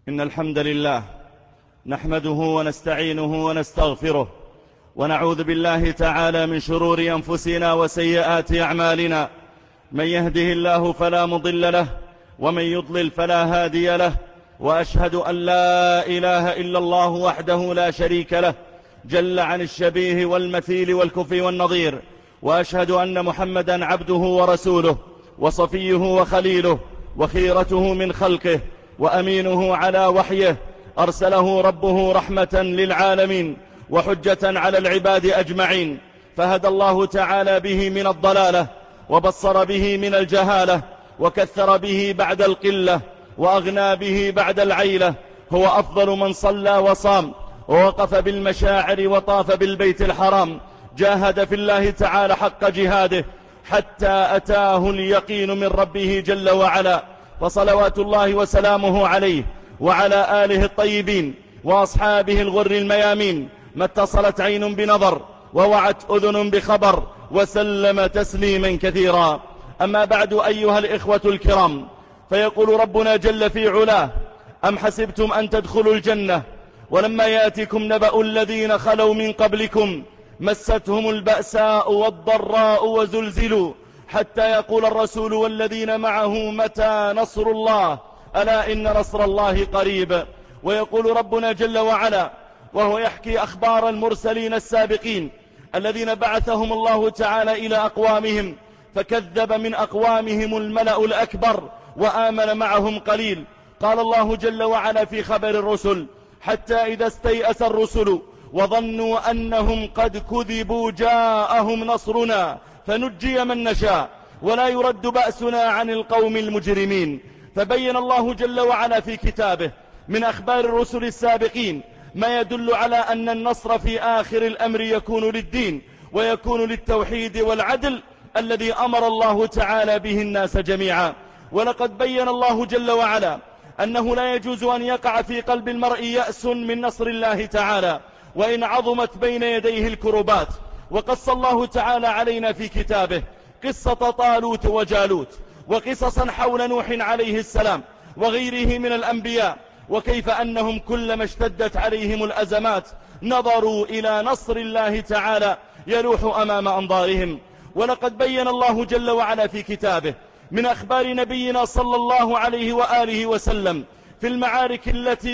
إن الحمد لله نحمده ونستعينه ونستغفره ونعوذ بالله تعالى من شرور أنفسنا وسيئات أعمالنا. من يهده الله فلا مضل له ومن يضلل فلا هادي له، وأشهد أن لا إله إلا الله وحده لا شريك له جل عن الشبيه والمثيل والكفي والنظير، وأشهد أن محمدا عبده ورسوله وصفيه وخليله وخيرته من خلقه وأمينه على وحيه، أرسله ربه رحمة للعالمين وحجة على العباد أجمعين، فهدى الله تعالى به من الضلالة وبصر به من الجهالة وكثر به بعد القلة وأغنى به بعد العيلة. هو أفضل من صلى وصام ووقف بالمشاعر وطاف بالبيت الحرام، جاهد في الله تعالى حق جهاده حتى أتاه اليقين من ربه جل وعلا، فصلوات الله وسلامه عليه وعلى آله الطيبين وأصحابه الغر الميامين، ما اتصلت عين بنظر ووعت أذن بخبر، وسلم تسليما كثيرا. أما بعد أيها الإخوة الكرام، فيقول ربنا جل في علاه: أم حسبتم أن تدخلوا الجنة ولما يأتكم نبأ الذين خلوا من قبلكم مستهم البأساء والضراء وزلزلوا حتى يقول الرسول والذين معه متى نصر الله ألا إن نصر الله قريب. ويقول ربنا جل وعلا وهو يحكي أخبار المرسلين السابقين الذين بعثهم الله تعالى إلى أقوامهم، فكذب من أقوامهم الملأ الأكبر وآمن معهم قليل. قال الله جل وعلا في خبر الرسل: حتى إذا استيأس الرسل وظنوا أنهم قد كذبوا جاءهم نصرنا فنجي من نشاء ولا يرد بأسنا عن القوم المجرمين. فبين الله جل وعلا في كتابه من أخبار الرسل السابقين ما يدل على أن النصر في آخر الأمر يكون للدين ويكون للتوحيد والعدل الذي أمر الله تعالى به الناس جميعا. ولقد بين الله جل وعلا أنه لا يجوز أن يقع في قلب المرء يأس من نصر الله تعالى وإن عظمت بين يديه الكربات. وقص الله تعالى علينا في كتابه قصة طالوت وجالوت، وقصصا حول نوح عليه السلام وغيره من الأنبياء، وكيف أنهم كلما اشتدت عليهم الأزمات نظروا إلى نصر الله تعالى يلوح أمام أنظارهم. ولقد بين الله جل وعلا في كتابه من أخبار نبينا صلى الله عليه وآله وسلم في المعارك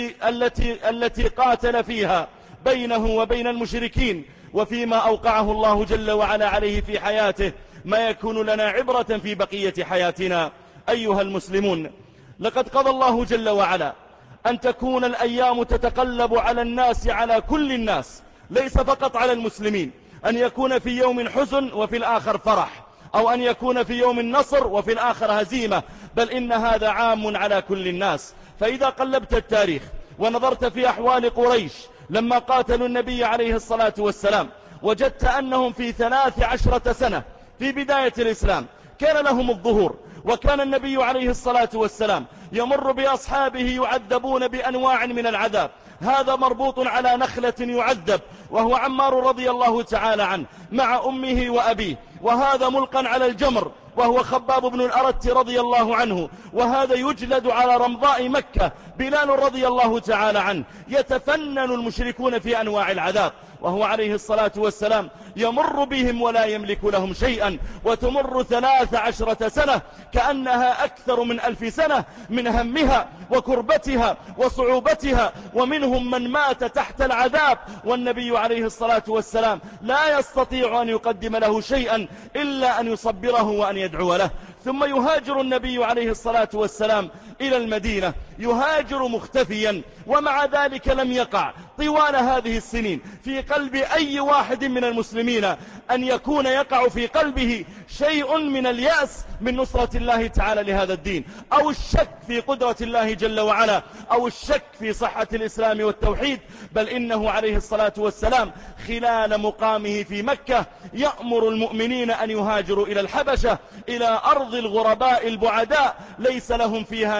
التي قاتل فيها بينه وبين المشركين، وفيما أوقعه الله جل وعلا عليه في حياته ما يكون لنا عبرة في بقية حياتنا. أيها المسلمون، لقد قضى الله جل وعلا أن تكون الأيام تتقلب على الناس، على كل الناس، ليس فقط على المسلمين، أن يكون في يوم حزن وفي الآخر فرح، أو أن يكون في يوم النصر وفي الآخر هزيمة، بل إن هذا عام على كل الناس. فإذا قلبت التاريخ ونظرت في أحوال قريش لما قاتلوا النبي عليه الصلاة والسلام، وجدت أنهم في 13 سنة في بداية الإسلام كان لهم الظهور، وكان النبي عليه الصلاة والسلام يمر بأصحابه يعذبون بأنواع من العذاب. هذا مربوط على نخلة يعذب وهو عمار رضي الله تعالى عنه مع أمه وأبيه، وهذا ملقا على الجمر وهو خباب بن الأرت رضي الله عنه، وهذا يجلد على رمضاء مكة بلال رضي الله تعالى عنه. يتفنن المشركون في أنواع العذاب وهو عليه الصلاة والسلام يمر بهم ولا يملك لهم شيئا، وتمر 13 سنة كأنها أكثر من 1000 سنة من همها وكربتها وصعوبتها، ومنهم من مات تحت العذاب والنبي عليه الصلاة والسلام لا يستطيع أن يقدم له شيئا إلا أن يصبره وأن يدعو له. ثم يهاجر النبي عليه الصلاة والسلام إلى المدينة، يهاجر مختفيا، ومع ذلك لم يقع طوال هذه السنين في قلب أي واحد من المسلمين أن يكون يقع في قلبه شيء من اليأس من نصرة الله تعالى لهذا الدين، أو الشك في قدرة الله جل وعلا، أو الشك في صحة الإسلام والتوحيد. بل إنه عليه الصلاة والسلام خلال مقامه في مكة يأمر المؤمنين أن يهاجروا إلى الحبشة، إلى أرض الغرباء البعداء ليس لهم فيها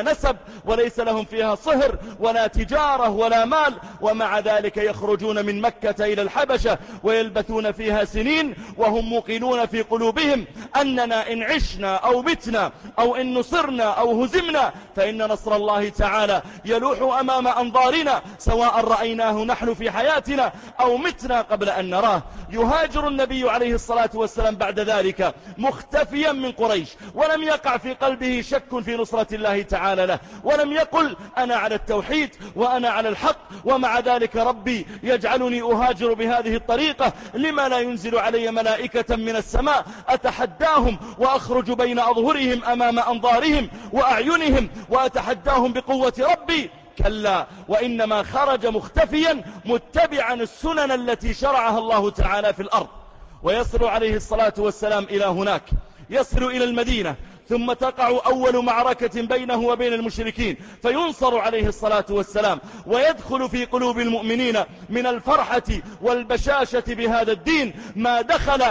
نسب وليس لهم فيها صهر ولا تجارة ولا مال، ومع ذلك يخرجون من مكة إلى الحبشة ويلبثون فيها سنين وهم موقنون في قلوبهم أننا إن عشنا أو متنا أو إن نصرنا أو هزمنا فإن نصر الله تعالى يلوح أمام أنظارنا، سواء رأيناه نحن في حياتنا أو متنا قبل أن نراه. يهاجر النبي عليه الصلاة والسلام بعد ذلك مختفيا من قريش، ولم يقع في قلبه شك في نصرة الله تعالى له، ولم يقل أنا على التوحيد وأنا على الحق، ومع ذلك ربي يجعلني أهاجر بهذه الطريقة، لما لا ينزل علي ملائكة من السماء أتحداهم وأخرج بين أظهرهم أمام أنظارهم وأعينهم وأتحداهم بقوة ربي؟ كلا، وإنما خرج مختفيا متبعا السنن التي شرعها الله تعالى في الأرض. ويصل عليه الصلاة والسلام إلى هناك، يصل إلى المدينة، ثم تقع أول معركة بينه وبين المشركين فينصر عليه الصلاة والسلام، ويدخل في قلوب المؤمنين من الفرحة والبشاشة بهذا الدين ما دخل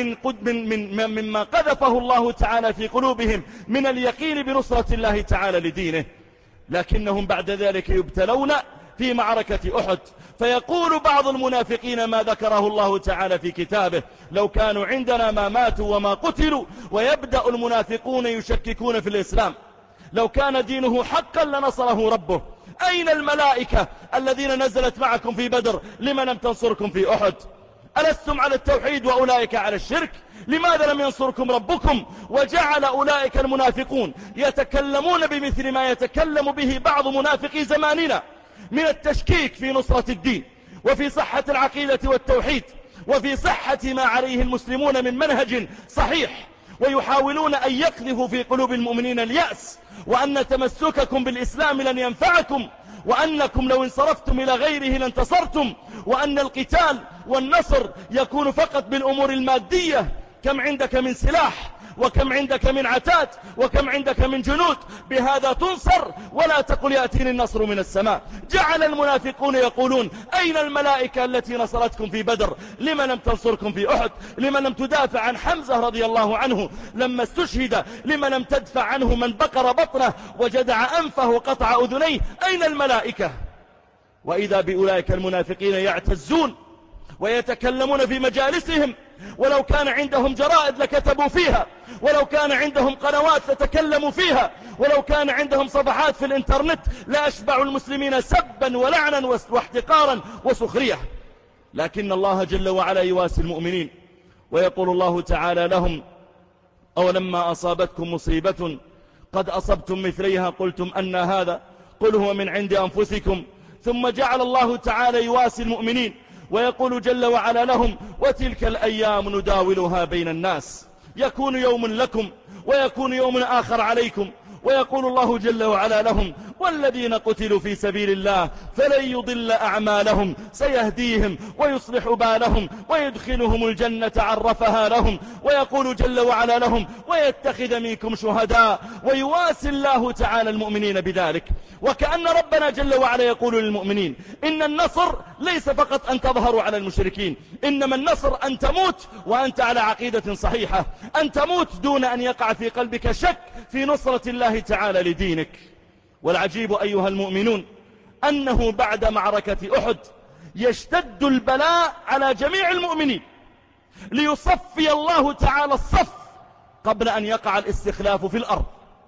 مما قذفه الله تعالى في قلوبهم من اليقين بنصرة الله تعالى لدينه. لكنهم بعد ذلك يبتلون في معركة أحد، فيقول بعض المنافقين ما ذكره الله تعالى في كتابه: لو كانوا عندنا ما ماتوا وما قتلوا. ويبدأ المنافقون يشككون في الإسلام، لو كان دينه حقا لنصره ربه. أين الملائكة الذين نزلت معكم في بدر؟ لما لم تنصركم في أحد؟ ألستم على التوحيد وأولئك على الشرك؟ لماذا لم ينصركم ربكم؟ وجعل أولئك المنافقون يتكلمون بمثل ما يتكلم به بعض منافقي زماننا من التشكيك في نصرة الدين وفي صحة العقيدة والتوحيد وفي صحة ما عليه المسلمون من منهج صحيح، ويحاولون أن يقذفوا في قلوب المؤمنين اليأس، وأن تمسككم بالإسلام لن ينفعكم، وأنكم لو انصرفتم إلى غيره لانتصرتم، وأن القتال والنصر يكون فقط بالأمور المادية. كم عندك من سلاح، وكم عندك من عتاد، وكم عندك من جنود، بهذا تنصر، ولا تقل يأتيني النصر من السماء. جعل المنافقون يقولون أين الملائكة التي نصرتكم في بدر؟ لما لم تنصركم في أحد؟ لما لم تدافع عن حمزة رضي الله عنه لما استشهد؟ لما لم تدفع عنه من بقر بطنه وجدع أنفه وقطع أذنيه؟ أين الملائكة؟ وإذا بأولئك المنافقين يعتزون ويتكلمون في مجالسهم، ولو كان عندهم جرائد لكتبوا فيها، ولو كان عندهم قنوات لتكلموا فيها، ولو كان عندهم صفحات في الانترنت لأشبعوا المسلمين سبا ولعنا واحتقارا وسخرية. لكن الله جل وعلا يواسي المؤمنين، ويقول الله تعالى لهم: أولما أصابتكم مصيبة قد أصبتم مثليها قلتم أن هذا؟ قل هو من عند أنفسكم. ثم جعل الله تعالى يواسي المؤمنين ويقول جل وعلا لهم: وتلك الأيام نداولها بين الناس، يكون يوم لكم ويكون يوم آخر عليكم. ويقول الله جل وعلا لهم: والذين قتلوا في سبيل الله فلن يضل أعمالهم سيهديهم ويصلح بالهم ويدخلهم الجنة عرفها لهم. ويقول جل وعلا لهم: ويتخذ منكم شهداء. ويواسي الله تعالى المؤمنين بذلك. وكأن ربنا جل وعلا يقول للمؤمنين: إن النصر ليس فقط أن تظهروا على المشركين، إنما النصر أن تموت وأنت على عقيدة صحيحة، أن تموت دون أن يقع في قلبك شك في نصرة الله تعالى لدينك. والعجيب أيها المؤمنون أنه بعد معركة أحد يشتد البلاء على جميع المؤمنين ليصفي الله تعالى الصف قبل أن يقع الاستخلاف في الأرض.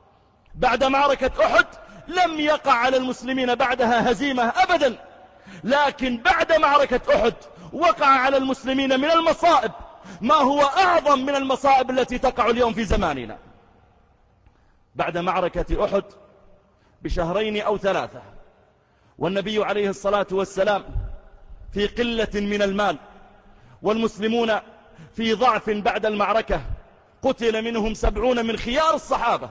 بعد معركة أحد لم يقع على المسلمين بعدها هزيمة أبدا، لكن بعد معركة أحد وقع على المسلمين من المصائب ما هو أعظم من المصائب التي تقع اليوم في زماننا. بعد معركة أحد بشهرين أو 3، والنبي عليه الصلاة والسلام في قلة من المال، والمسلمون في ضعف بعد المعركة، قتل منهم 70 من خيار الصحابة،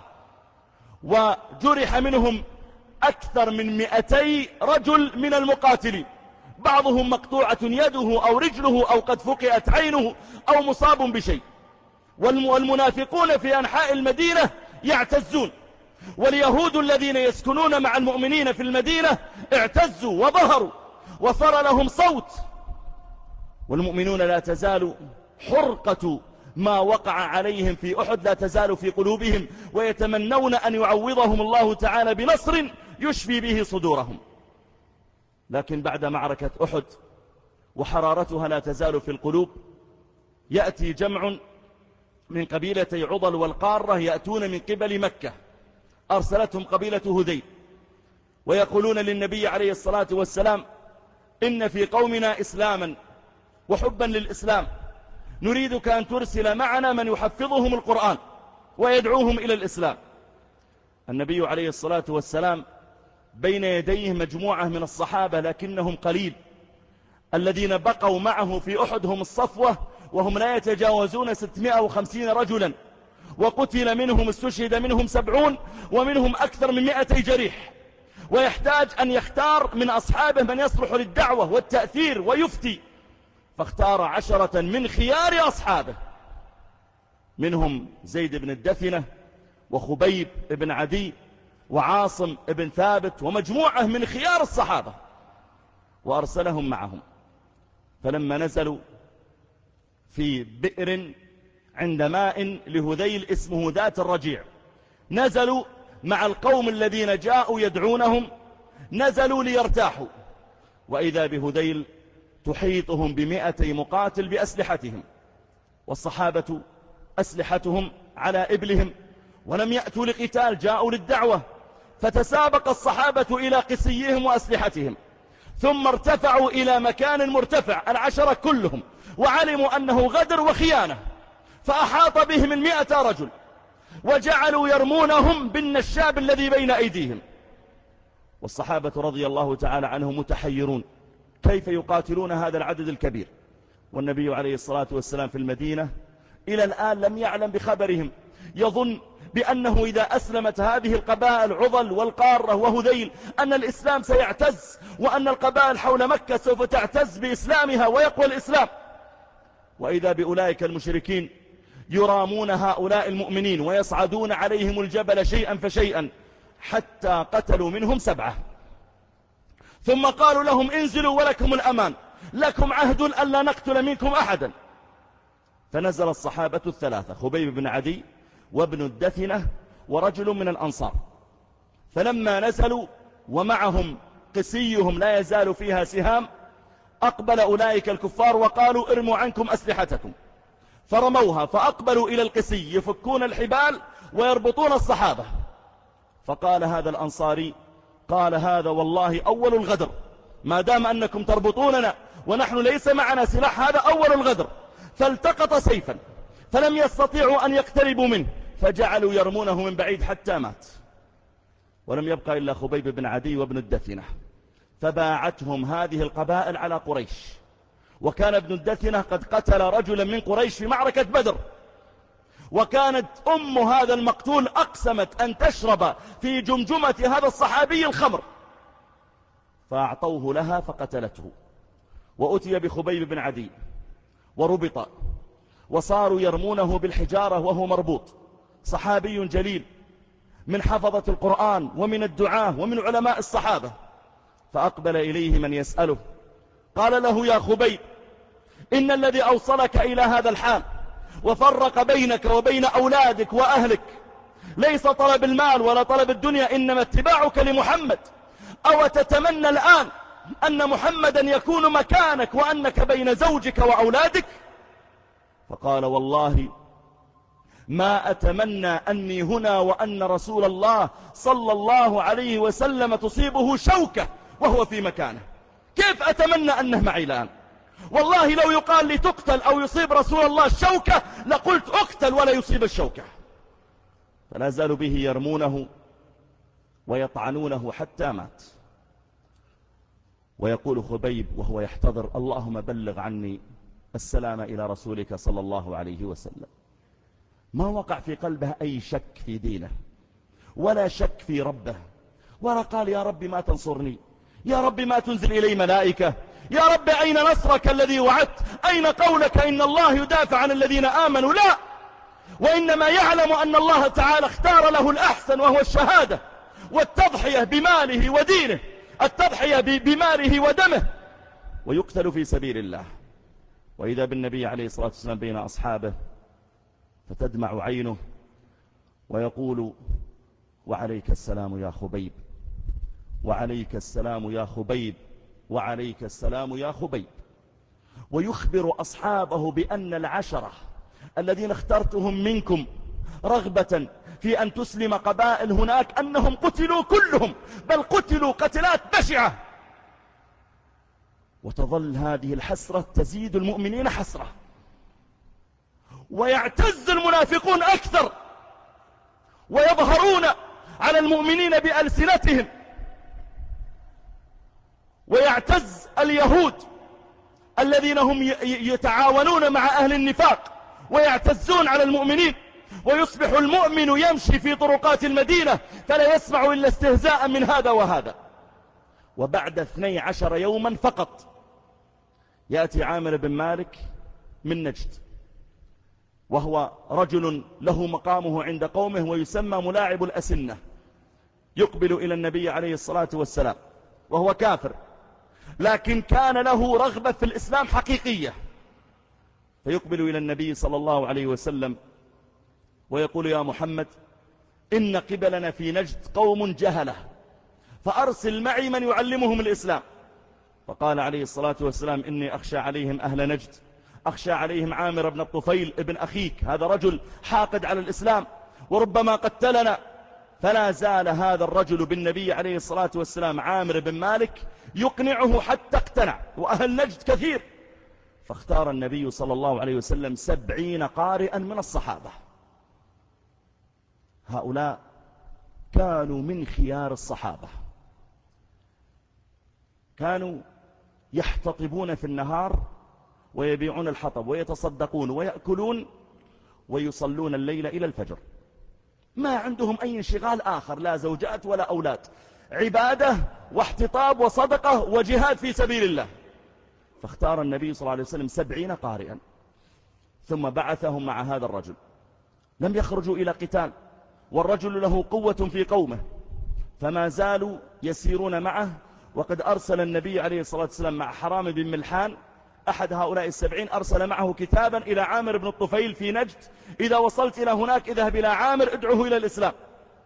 وجرح منهم أكثر من 200 رجل من المقاتلين، بعضهم مقطوعة يده أو رجله أو قد فقئت عينه أو مصاب بشيء. والمنافقون في أنحاء المدينة يعتزون، واليهود الذين يسكنون مع المؤمنين في المدينة اعتزوا وظهروا وصار لهم صوت. والمؤمنون لا تزال حرقة ما وقع عليهم في أحد لا تزال في قلوبهم، ويتمنون أن يعوضهم الله تعالى بنصر يشفي به صدورهم. لكن بعد معركة أحد وحرارتها لا تزال في القلوب، يأتي جمع من قبيلتي عضل والقارة يأتون من قبل مكة، أرسلتهم قبيلة هذيل ويقولون للنبي عليه الصلاة والسلام: إن في قومنا إسلاما وحبا للإسلام، نريدك أن ترسل معنا من يحفظهم القرآن ويدعوهم إلى الإسلام. النبي عليه الصلاة والسلام بين يديه مجموعة من الصحابة لكنهم قليل، الذين بقوا معه في أحد هم الصفوة، وهم لا يتجاوزون 650 رجلا، وقتل منهم استشهد منهم 70، ومنهم أكثر من 200 جريح، ويحتاج أن يختار من أصحابه من يصلح للدعوة والتأثير ويفتي، فاختار 10 من خيار أصحابه، منهم زيد بن الدثنة وخبيب بن عدي وعاصم بن ثابت ومجموعة من خيار الصحابة، وأرسلهم معهم. فلما نزلوا في بئر عند ماء لهذيل اسمه ذات الرجيع، نزلوا مع القوم الذين جاءوا يدعونهم، نزلوا ليرتاحوا، وإذا بهذيل تحيطهم ب200 مقاتل بأسلحتهم، والصحابة أسلحتهم على إبلهم، ولم يأتوا لقتال، جاءوا للدعوة. فتسابق الصحابة إلى قسيهم وأسلحتهم، ثم ارتفعوا إلى مكان مرتفع 10 كلهم، وعلموا أنه غدر وخيانة، فأحاط بهم 100 رجل، وجعلوا يرمونهم بالنشاب الذي بين أيديهم. والصحابة رضي الله تعالى عنهم متحيرون، كيف يقاتلون هذا العدد الكبير؟ والنبي عليه الصلاة والسلام في المدينة إلى الآن لم يعلم بخبرهم، يظن بأنه إذا أسلمت هذه القبائل عضل والقارة وهذيل أن الإسلام سيعتز، وأن القبائل حول مكة سوف تعتز بإسلامها ويقوى الإسلام. وإذا بأولئك المشركين يرامون هؤلاء المؤمنين ويصعدون عليهم الجبل شيئا فشيئا، حتى قتلوا منهم 7، ثم قالوا لهم: انزلوا ولكم الأمان، لكم عهد ألا نقتل منكم أحدا. فنزل الصحابة 3: خبيب بن عدي وابن الدثنة ورجل من الأنصار. فلما نزلوا ومعهم قسيهم لا يزال فيها سهام، أقبل أولئك الكفار وقالوا: ارموا عنكم أسلحتكم، فرموها، فأقبلوا إلى القسي يفكون الحبال ويربطون الصحابة. فقال هذا الأنصاري، قال: هذا والله أول الغدر، ما دام أنكم تربطوننا ونحن ليس معنا سلاح، هذا أول الغدر. فالتقط سيفا فلم يستطيعوا أن يقتربوا منه، فجعلوا يرمونه من بعيد حتى مات، ولم يبقى إلا خبيب بن عدي وابن الدثنة. فباعتهم هذه القبائل على قريش، وكان ابن الدثنة قد قتل رجلا من قريش في معركة بدر، وكانت أم هذا المقتول أقسمت أن تشرب في جمجمة هذا الصحابي الخمر، فأعطوه لها فقتلته. وأتي بخبيب بن عدي وربط، وصاروا يرمونه بالحجارة وهو مربوط، صحابي جليل من حفظة القرآن ومن الدعاة ومن علماء الصحابة. فأقبل إليه من يسأله، قال له: يا خبيب، إن الذي أوصلك إلى هذا الحال وفرق بينك وبين أولادك وأهلك ليس طلب المال ولا طلب الدنيا، إنما اتباعك لمحمد. أو تتمنى الآن أن محمدا يكون مكانك وأنك بين زوجك وأولادك؟ فقال: والله ما أتمنى أني هنا وأن رسول الله صلى الله عليه وسلم تصيبه شوكة وهو في مكانه. كيف أتمنى أنه معي الآن؟ والله لو يقال لي تقتل أو يصيب رسول الله الشوكة لقلت أقتل ولا يصيب الشوكة. فلا زالوا به يرمونه ويطعنونه حتى مات. ويقول خبيب وهو يحتضر: اللهم بلغ عني السلام إلى رسولك صلى الله عليه وسلم. ما وقع في قلبه أي شك في دينه ولا شك في ربه، ولا قال: يا رب ما تنصرني، يا رب ما تنزل إلي ملائكة، يا رب أين نصرك الذي وعدت، أين قولك إن الله يدافع عن الذين آمنوا؟ لا، وإنما يعلم أن الله تعالى اختار له الأحسن، وهو الشهادة والتضحية بماله ودينه، التضحية بماله ودمه، ويقتل في سبيل الله. وإذا بالنبي عليه الصلاة والسلام بين أصحابه فتدمع عينه ويقول: وعليك السلام يا خبيب، وعليك السلام يا خبيب، وعليك السلام يا خبيب. ويخبر أصحابه بأن العشرة الذين اخترتهم منكم رغبة في أن تسلم قبائل هناك أنهم قتلوا كلهم، بل قتلوا قتلات بشعة. وتظل هذه الحسرة تزيد المؤمنين حسرة، ويعتز المنافقون أكثر ويظهرون على المؤمنين بألسنتهم، ويعتز اليهود الذين هم يتعاونون مع أهل النفاق ويعتزون على المؤمنين، ويصبح المؤمن يمشي في طرقات المدينة فلا يسمع إلا استهزاء من هذا وهذا. وبعد 12 يوما فقط يأتي عامر بن مالك من نجد، وهو رجل له مقامه عند قومه ويسمى ملاعب الأسنة، يقبل إلى النبي عليه الصلاة والسلام وهو كافر، لكن كان له رغبة في الإسلام حقيقية، فيقبل إلى النبي صلى الله عليه وسلم ويقول: يا محمد، إن قبلنا في نجد قوم جهلة، فأرسل معي من يعلمهم الإسلام. فقال عليه الصلاة والسلام: إني أخشى عليهم أهل نجد، أخشى عليهم عامر بن الطفيل ابن أخيك، هذا رجل حاقد على الإسلام وربما قتلنا. فلا زال هذا الرجل بالنبي عليه الصلاة والسلام عامر بن مالك يقنعه حتى اقتنع، وأهل نجد كثير. فاختار النبي صلى الله عليه وسلم 70 قارئا من الصحابة. هؤلاء كانوا من خيار الصحابة، كانوا يحتطبون في النهار ويبيعون الحطب ويتصدقون ويأكلون ويصلون الليل إلى الفجر، ما عندهم أي انشغال آخر، لا زوجات ولا أولاد، عبادة واحتطاب وصدقة وجهاد في سبيل الله. فاختار النبي صلى الله عليه وسلم 70 قارئا، ثم بعثهم مع هذا الرجل. لم يخرجوا إلى قتال، والرجل له قوة في قومه، فما زالوا يسيرون معه. وقد أرسل النبي عليه الصلاة والسلام مع حرام بن ملحان أحد هؤلاء 70، أرسل معه كتابا إلى عامر بن الطفيل في نجد: إذا وصلت إلى هناك اذهب إلى عامر ادعه إلى الإسلام.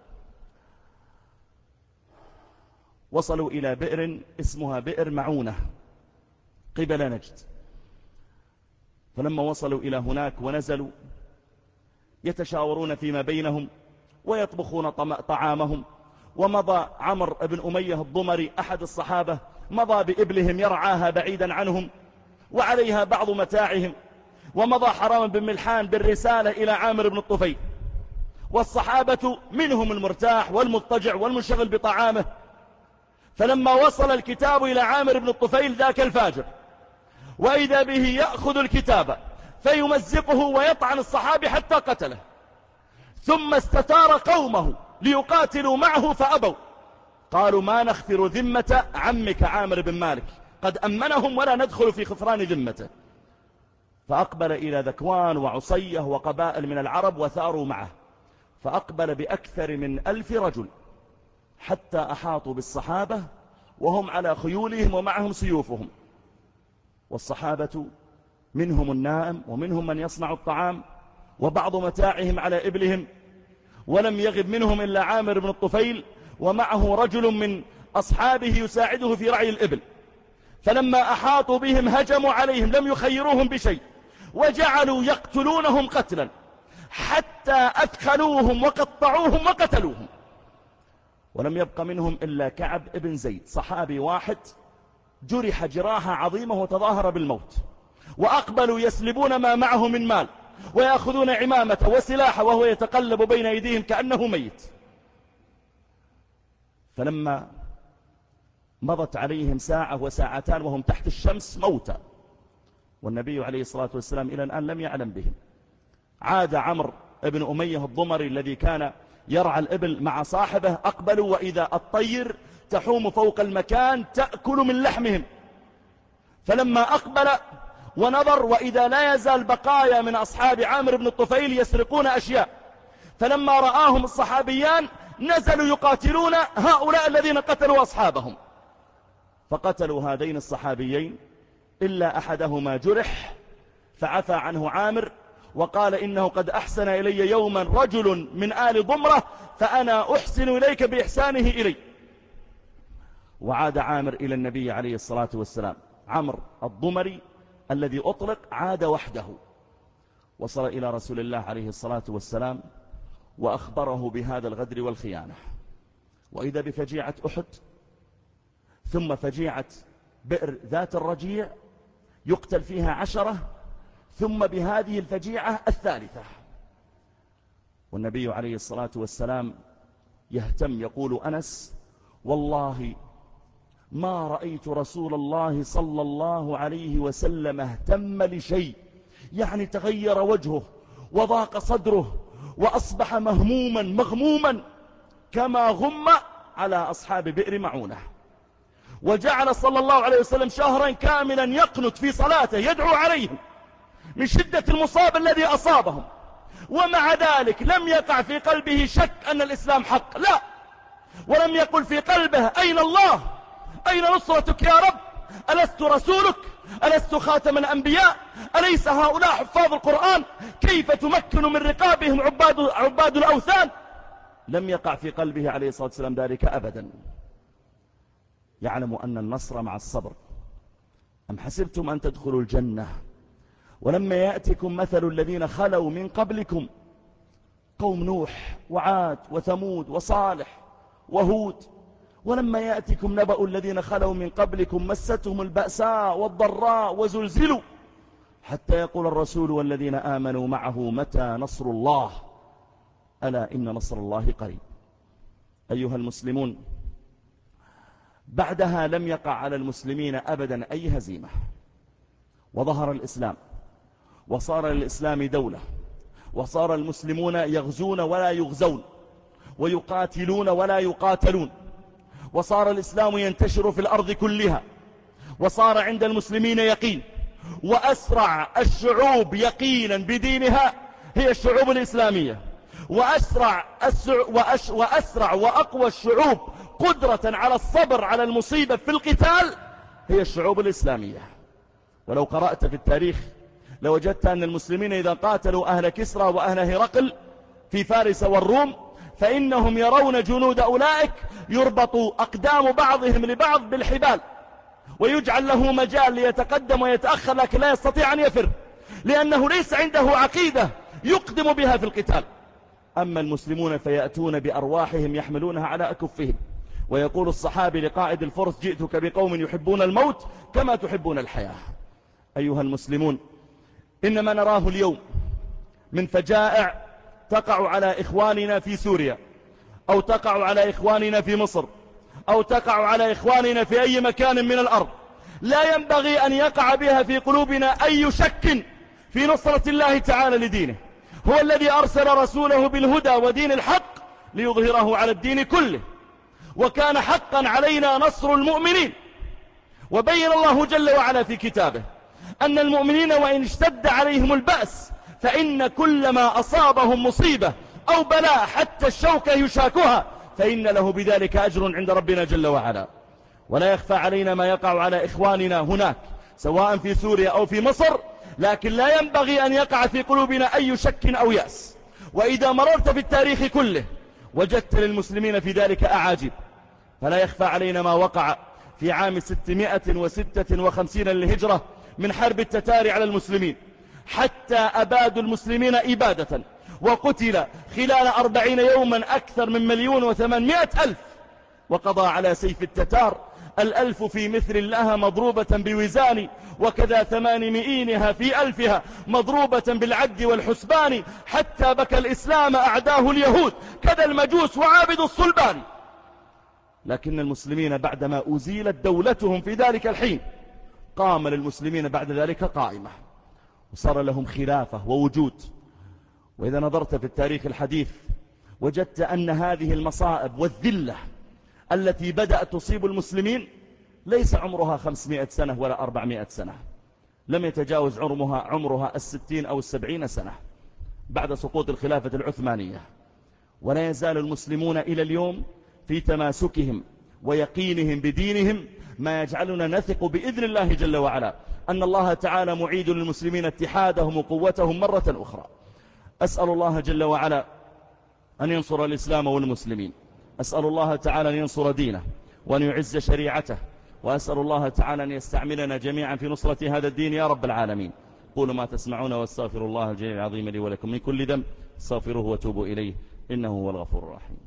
وصلوا إلى بئر اسمها بئر معونة قبل نجد. فلما وصلوا إلى هناك ونزلوا يتشاورون فيما بينهم ويطبخون طعامهم، ومضى عمرو بن أمية الضمري أحد الصحابة، مضى بإبلهم يرعاها بعيدا عنهم وعليها بعض متاعهم، ومضى حرام بن ملحان بالرسالة إلى عامر بن الطفيل، والصحابة منهم المرتاح والمضطجع والمنشغل بطعامه. فلما وصل الكتاب إلى عامر بن الطفيل ذاك الفاجر، وإذا به يأخذ الكتاب فيمزقه ويطعن الصحابي حتى قتله، ثم استتار قومه ليقاتلوا معه فأبوا، قالوا: ما نخفر ذمة عمك عامر بن مالك، قد أمنهم ولا ندخل في خفران ذمته. فأقبل إلى ذكوان وعصيه وقبائل من العرب وثاروا معه، فأقبل بأكثر من 1000 رجل حتى أحاطوا بالصحابة وهم على خيولهم ومعهم سيوفهم، والصحابة منهم النائم ومنهم من يصنع الطعام وبعض متاعهم على إبلهم، ولم يغب منهم إلا عامر بن الطفيل ومعه رجل من أصحابه يساعده في رعي الإبل. فلما أحاطوا بهم هجموا عليهم، لم يخيروهم بشيء، وجعلوا يقتلونهم قتلا حتى أثخلوهم وقطعوهم وقتلوهم، ولم يبق منهم إلا كعب ابن زيد صحابي واحد جرح جراحة عظيمة وتظاهر بالموت، وأقبلوا يسلبون ما معه من مال ويأخذون عمامة وسلاحه وهو يتقلب بين أيديهم كأنه ميت. فلما مضت عليهم ساعة وساعتان وهم تحت الشمس موتى، والنبي عليه الصلاة والسلام إلى الآن لم يعلم بهم، عاد عمرو بن أمية الضمري الذي كان يرعى الإبل مع صاحبه، أقبلوا وإذا الطير تحوم فوق المكان تأكل من لحمهم. فلما أقبل ونظر وإذا لا يزال بقايا من أصحاب عامر بن الطفيل يسرقون أشياء، فلما رآهم الصحابيان نزلوا يقاتلون هؤلاء الذين قتلوا أصحابهم، فقتلوا هذين الصحابيين إلا أحدهما جرح فعفى عنه عامر، وقال إنه قد أحسن إلي يوما رجل من آل ضمرة فأنا أحسن إليك بإحسانه إلي. وعاد عامر إلى النبي عليه الصلاة والسلام، عمرو الضمري الذي أطلق عاد وحده، وصل إلى رسول الله عليه الصلاة والسلام وأخبره بهذا الغدر والخيانة. وإذا بفجيعة أحد، ثم فجيعة بئر ذات الرجيع يقتل فيها 10، ثم بهذه الفجيعة الثالثة. والنبي عليه الصلاة والسلام يهتم، يقول أنس: والله ما رأيت رسول الله صلى الله عليه وسلم اهتم لشيء، يعني تغير وجهه وضاق صدره وأصبح مهموما مغموما كما غم على أصحاب بئر معونة. وجعل صلى الله عليه وسلم شهرا كاملا يقنت في صلاته يدعو عليهم من شدة المصاب الذي أصابهم، ومع ذلك لم يقع في قلبه شك أن الإسلام حق، لا، ولم يقل في قلبه: أين الله؟ أين نصرتك يا رب؟ ألست رسولك؟ ألست خاتم الأنبياء؟ أليس هؤلاء حفاظ القرآن؟ كيف تمكن من رقابهم عباد الأوثان؟ لم يقع في قلبه عليه الصلاة والسلام ذلك أبدا. يعلم أن النصر مع الصبر. أم حسبتم أن تدخلوا الجنة ولما يأتكم مثل الذين خلوا من قبلكم قوم نوح وعاد وثمود وصالح وهود، ولما يأتكم نبأ الذين خلوا من قبلكم مستهم البأساء والضراء وزلزلوا حتى يقول الرسول والذين آمنوا معه متى نصر الله ألا إن نصر الله قريب. أيها المسلمون، بعدها لم يقع على المسلمين أبدا أي هزيمة، وظهر الإسلام وصار للإسلام دولة، وصار المسلمون يغزون ولا يغزون، ويقاتلون ولا يقاتلون، وصار الإسلام ينتشر في الأرض كلها، وصار عند المسلمين يقين. وأسرع الشعوب يقينا بدينها هي الشعوب الإسلامية، وأسرع وأقوى الشعوب قدرة على الصبر على المصيبة في القتال هي الشعوب الإسلامية. ولو قرأت في التاريخ لوجدت أن المسلمين إذا قاتلوا أهل كسرى وأهل هرقل في فارس والروم فإنهم يرون جنود أولئك يربط أقدام بعضهم لبعض بالحبال، ويجعل له مجال ليتقدم ويتأخر، لكن لا يستطيع أن يفر، لأنه ليس عنده عقيدة يقدم بها في القتال. أما المسلمون فيأتون بأرواحهم يحملونها على أكفهم. ويقول الصحابي لقائد الفرس: جئتك بقوم يحبون الموت كما تحبون الحياة. أيها المسلمون، إنما نراه اليوم من فجائع تقع على إخواننا في سوريا، أو تقع على إخواننا في مصر، أو تقع على إخواننا في أي مكان من الأرض، لا ينبغي أن يقع بها في قلوبنا أي شك في نصرة الله تعالى لدينه. هو الذي أرسل رسوله بالهدى ودين الحق ليظهره على الدين كله، وكان حقا علينا نصر المؤمنين. وبين الله جل وعلا في كتابه أن المؤمنين وإن اشتد عليهم البأس فإن كل ما أصابهم مصيبة أو بلاء حتى الشوكة يشاكها فإن له بذلك أجر عند ربنا جل وعلا. ولا يخفى علينا ما يقع على إخواننا هناك سواء في سوريا أو في مصر، لكن لا ينبغي أن يقع في قلوبنا أي شك أو يأس. وإذا مررت في التاريخ كله وجدت للمسلمين في ذلك أعاجيب. فلا يخفى علينا ما وقع في عام 656 للهجرة من حرب التتار على المسلمين، حتى أبادوا المسلمين إبادة، وقتل خلال 40 يوما أكثر من 1,800,000. وقضى على سيف التتار 1,000 في مثل لها مضروبة بوزان، وكذا 800 في 1,000 مضروبة بالعد والحسبان، حتى بكى الإسلام أعداه اليهود كذا المجوس وعابد الصلبان. لكن المسلمين بعدما أزيلت دولتهم في ذلك الحين قام للمسلمين بعد ذلك قائمة، وصار لهم خلافة ووجود. وإذا نظرت في التاريخ الحديث وجدت أن هذه المصائب والذلة التي بدأت تصيب المسلمين ليس عمرها 500 سنة ولا 400 سنة، لم يتجاوز عمرها 60 أو 70 سنة بعد سقوط الخلافة العثمانية. ولا يزال المسلمون إلى اليوم في تماسكهم ويقينهم بدينهم ما يجعلنا نثق بإذن الله جل وعلا أن الله تعالى معيد للمسلمين اتحادهم وقوتهم مرة أخرى. أسأل الله جل وعلا أن ينصر الإسلام والمسلمين، أسأل الله تعالى أن ينصر دينه وأن يعز شريعته، وأسأل الله تعالى أن يستعملنا جميعا في نصرة هذا الدين يا رب العالمين. قولوا ما تسمعون واستغفر الله الجليل العظيم لي ولكم من كل ذنب، استغفروه وتوبوا إليه إنه هو الغفور الرحيم.